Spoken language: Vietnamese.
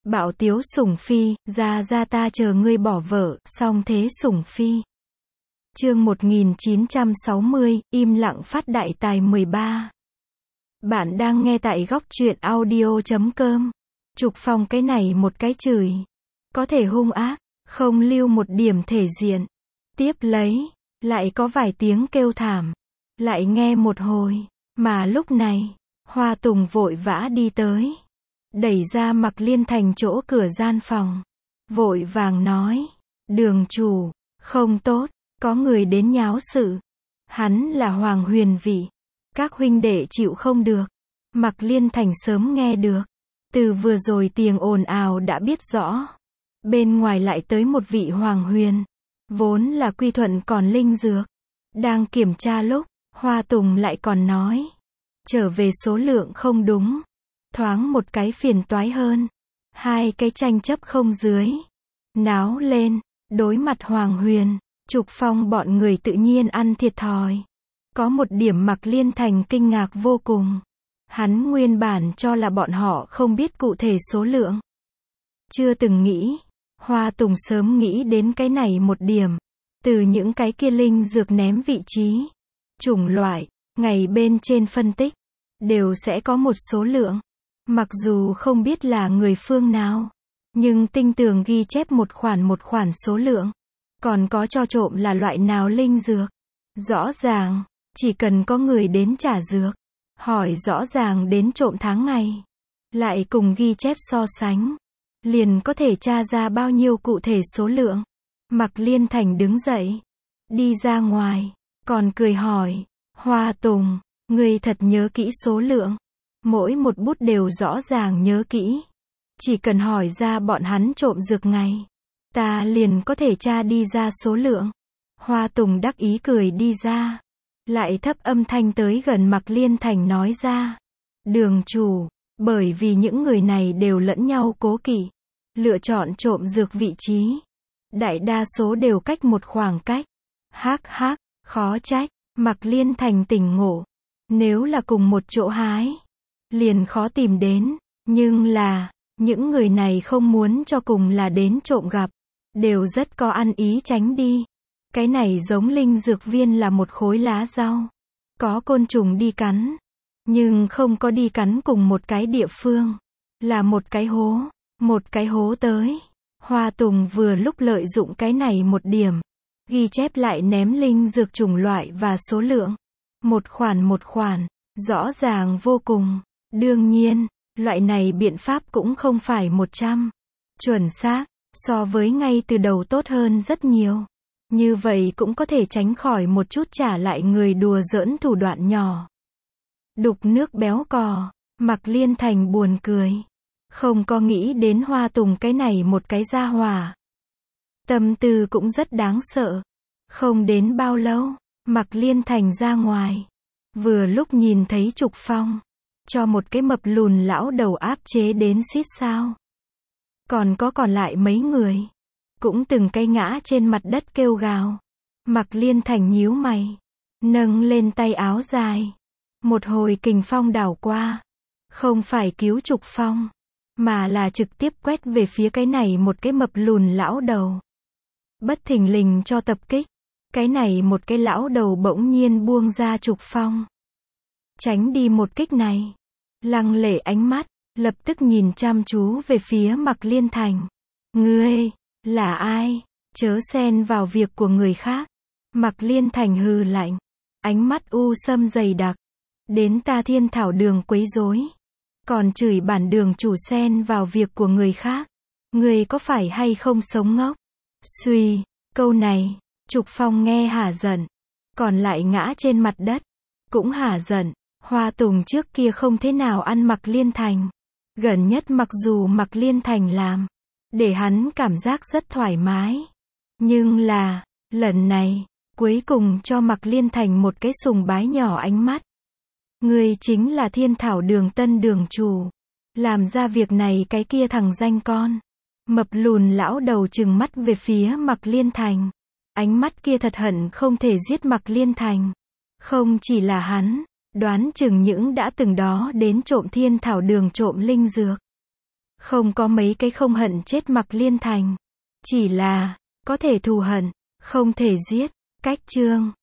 Bạo tiếu sủng phi, ra ra ta chờ ngươi bỏ vợ, song thế sủng phi. Chương 1960, im lặng phát đại tài 13. Bạn đang nghe tại góc truyện audio.com. Trục Phong cái này một cái chửi. Có thể hung ác, không lưu một điểm thể diện. Tiếp lấy, lại có vài tiếng kêu thảm. Lại nghe một hồi, mà lúc này, Hoa Tùng vội vã đi tới. Đẩy ra Mạc Liên Thành chỗ cửa gian phòng. Vội vàng nói, đường chủ, không tốt, có người đến nháo sự. Hắn là Hoàng Huyền Vị. Các huynh đệ chịu không được. Mạc Liên Thành sớm nghe được. Từ vừa rồi tiếng ồn ào đã biết rõ. Bên ngoài lại tới một vị Hoàng Huyền. Vốn là quy thuận còn linh dược. Đang kiểm tra lúc, Hoa Tùng lại còn nói. Trở về số lượng không đúng. Thoáng một cái phiền toái hơn. Hai cái tranh chấp không dưới. Náo lên, đối mặt Hoàng Huyền, Trục Phong bọn người tự nhiên ăn thiệt thòi. Có một điểm Mạc Liên Thành kinh ngạc vô cùng. Hắn nguyên bản cho là bọn họ không biết cụ thể số lượng. Chưa từng nghĩ. Hoa Tùng sớm nghĩ đến cái này một điểm. Từ những cái kia linh dược ném vị trí, chủng loại, ngày bên trên phân tích, đều sẽ có một số lượng. Mặc dù không biết là người phương nào, nhưng tinh tường ghi chép một khoản số lượng. Còn có cho trộm là loại nào linh dược. Rõ ràng, chỉ cần có người đến trả dược, hỏi rõ ràng đến trộm tháng ngày, lại cùng ghi chép so sánh, liền có thể tra ra bao nhiêu cụ thể số lượng. Mạc Liên Thành đứng dậy, đi ra ngoài, còn cười hỏi, Hoa Tùng, ngươi thật nhớ kỹ số lượng. Mỗi một bút đều rõ ràng nhớ kỹ. Chỉ cần hỏi ra bọn hắn trộm dược ngày, ta liền có thể tra đi ra số lượng. Hoa Tùng đắc ý cười đi ra. Lại thấp âm thanh tới gần Mạc Liên Thành nói ra. Đường chủ, bởi vì những người này đều lẫn nhau cố kỵ. Lựa chọn trộm dược vị trí. Đại đa số đều cách một khoảng cách. Hắc hắc, khó trách. Mạc Liên Thành tỉnh ngộ. Nếu là cùng một chỗ hái, liền khó tìm đến. Nhưng là, những người này không muốn cho cùng là đến trộm gặp. Đều rất có ăn ý tránh đi. Cái này giống linh dược viên là một khối lá rau. Có côn trùng đi cắn. Nhưng không có đi cắn cùng một cái địa phương. Là một cái hố. Một cái hố tới. Hoa Tùng vừa lúc lợi dụng cái này một điểm. Ghi chép lại ném linh dược chủng loại và số lượng. Một khoản. Rõ ràng vô cùng. Đương nhiên, loại này biện pháp cũng không phải 100. Chuẩn xác. So với ngay từ đầu tốt hơn rất nhiều. Như vậy cũng có thể tránh khỏi một chút trả lại người đùa giỡn thủ đoạn nhỏ. Đục nước béo cò. Mạc Liên Thành buồn cười. Không có nghĩ đến Hoa Tùng cái này một cái gia hỏa. Tâm tư cũng rất đáng sợ. Không đến bao lâu, Mạc Liên Thành ra ngoài. Vừa lúc nhìn thấy Trục Phong. Cho một cái mập lùn lão đầu áp chế đến xít sao. Còn lại mấy người. Cũng từng cái ngã trên mặt đất kêu gào. Mạc Liên Thành nhíu mày. Nâng lên tay áo dài. Một hồi kình phong đảo qua. Không phải cứu Trục Phong. Mà là trực tiếp quét về phía cái này một cái mập lùn lão đầu. Bất thình lình cho tập kích. Cái này một cái lão đầu bỗng nhiên buông ra Trục Phong. Tránh đi một kích này. Lăng lệ ánh mắt. Lập tức nhìn chăm chú về phía Mạc Liên Thành. Ngươi, là ai? Chớ xen vào việc của người khác. Mạc Liên Thành hừ lạnh. Ánh mắt u sâm dày đặc. Đến ta Thiên Thảo Đường quấy rối. Còn chửi bản đường chủ xen vào việc của người khác. Ngươi có phải hay không sống ngốc? Suy, câu này, Trục Phong nghe hả giận. Còn lại ngã trên mặt đất. Cũng hả giận. Hoa Tùng trước kia không thế nào ăn Mạc Liên Thành. Gần nhất mặc dù Mạc Liên Thành làm, để hắn cảm giác rất thoải mái. Nhưng là, lần này, cuối cùng cho Mạc Liên Thành một cái sùng bái nhỏ ánh mắt. Ngươi chính là Thiên Thảo Đường tân đường chủ. Làm ra việc này cái kia thằng danh con. Mập lùn lão đầu trừng mắt về phía Mạc Liên Thành. Ánh mắt kia thật hận không thể giết Mạc Liên Thành. Không chỉ là hắn. Đoán chừng những đã từng đó đến trộm Thiên Thảo Đường trộm linh dược. Không có mấy cái không hận chết Mạc Liên Thành. Chỉ là, có thể thù hận, không thể giết. Cách chương